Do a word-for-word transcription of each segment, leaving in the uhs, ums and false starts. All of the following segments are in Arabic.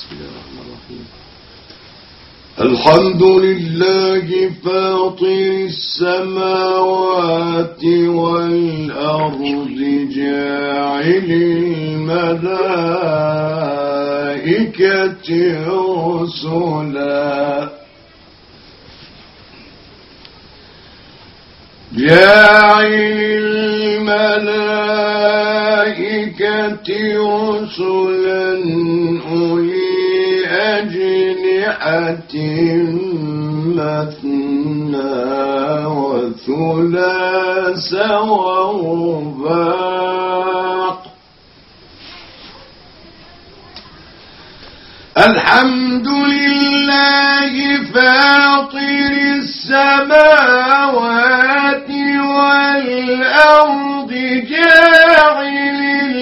الحمد لله فاطر السماوات والأرض جاعل الملائكة رسلا جاعل الملائكة رسلا أولي أجنحة مثنى وثلاث ورباع الحمد لله فاطر السماوات والأرض جاعل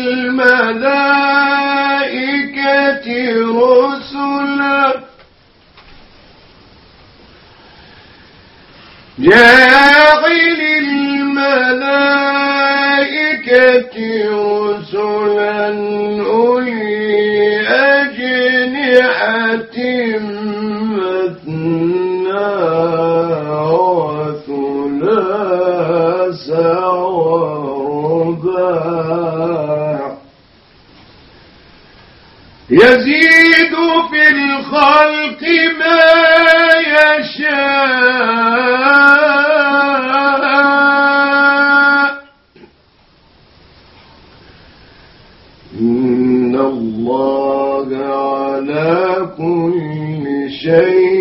الملائكة رسلا جاعل الملائكة رسلا أولي أجنحة مثنى وثلاث ورباع يزيد في الخلق ما يشاء إن الله على كل شيء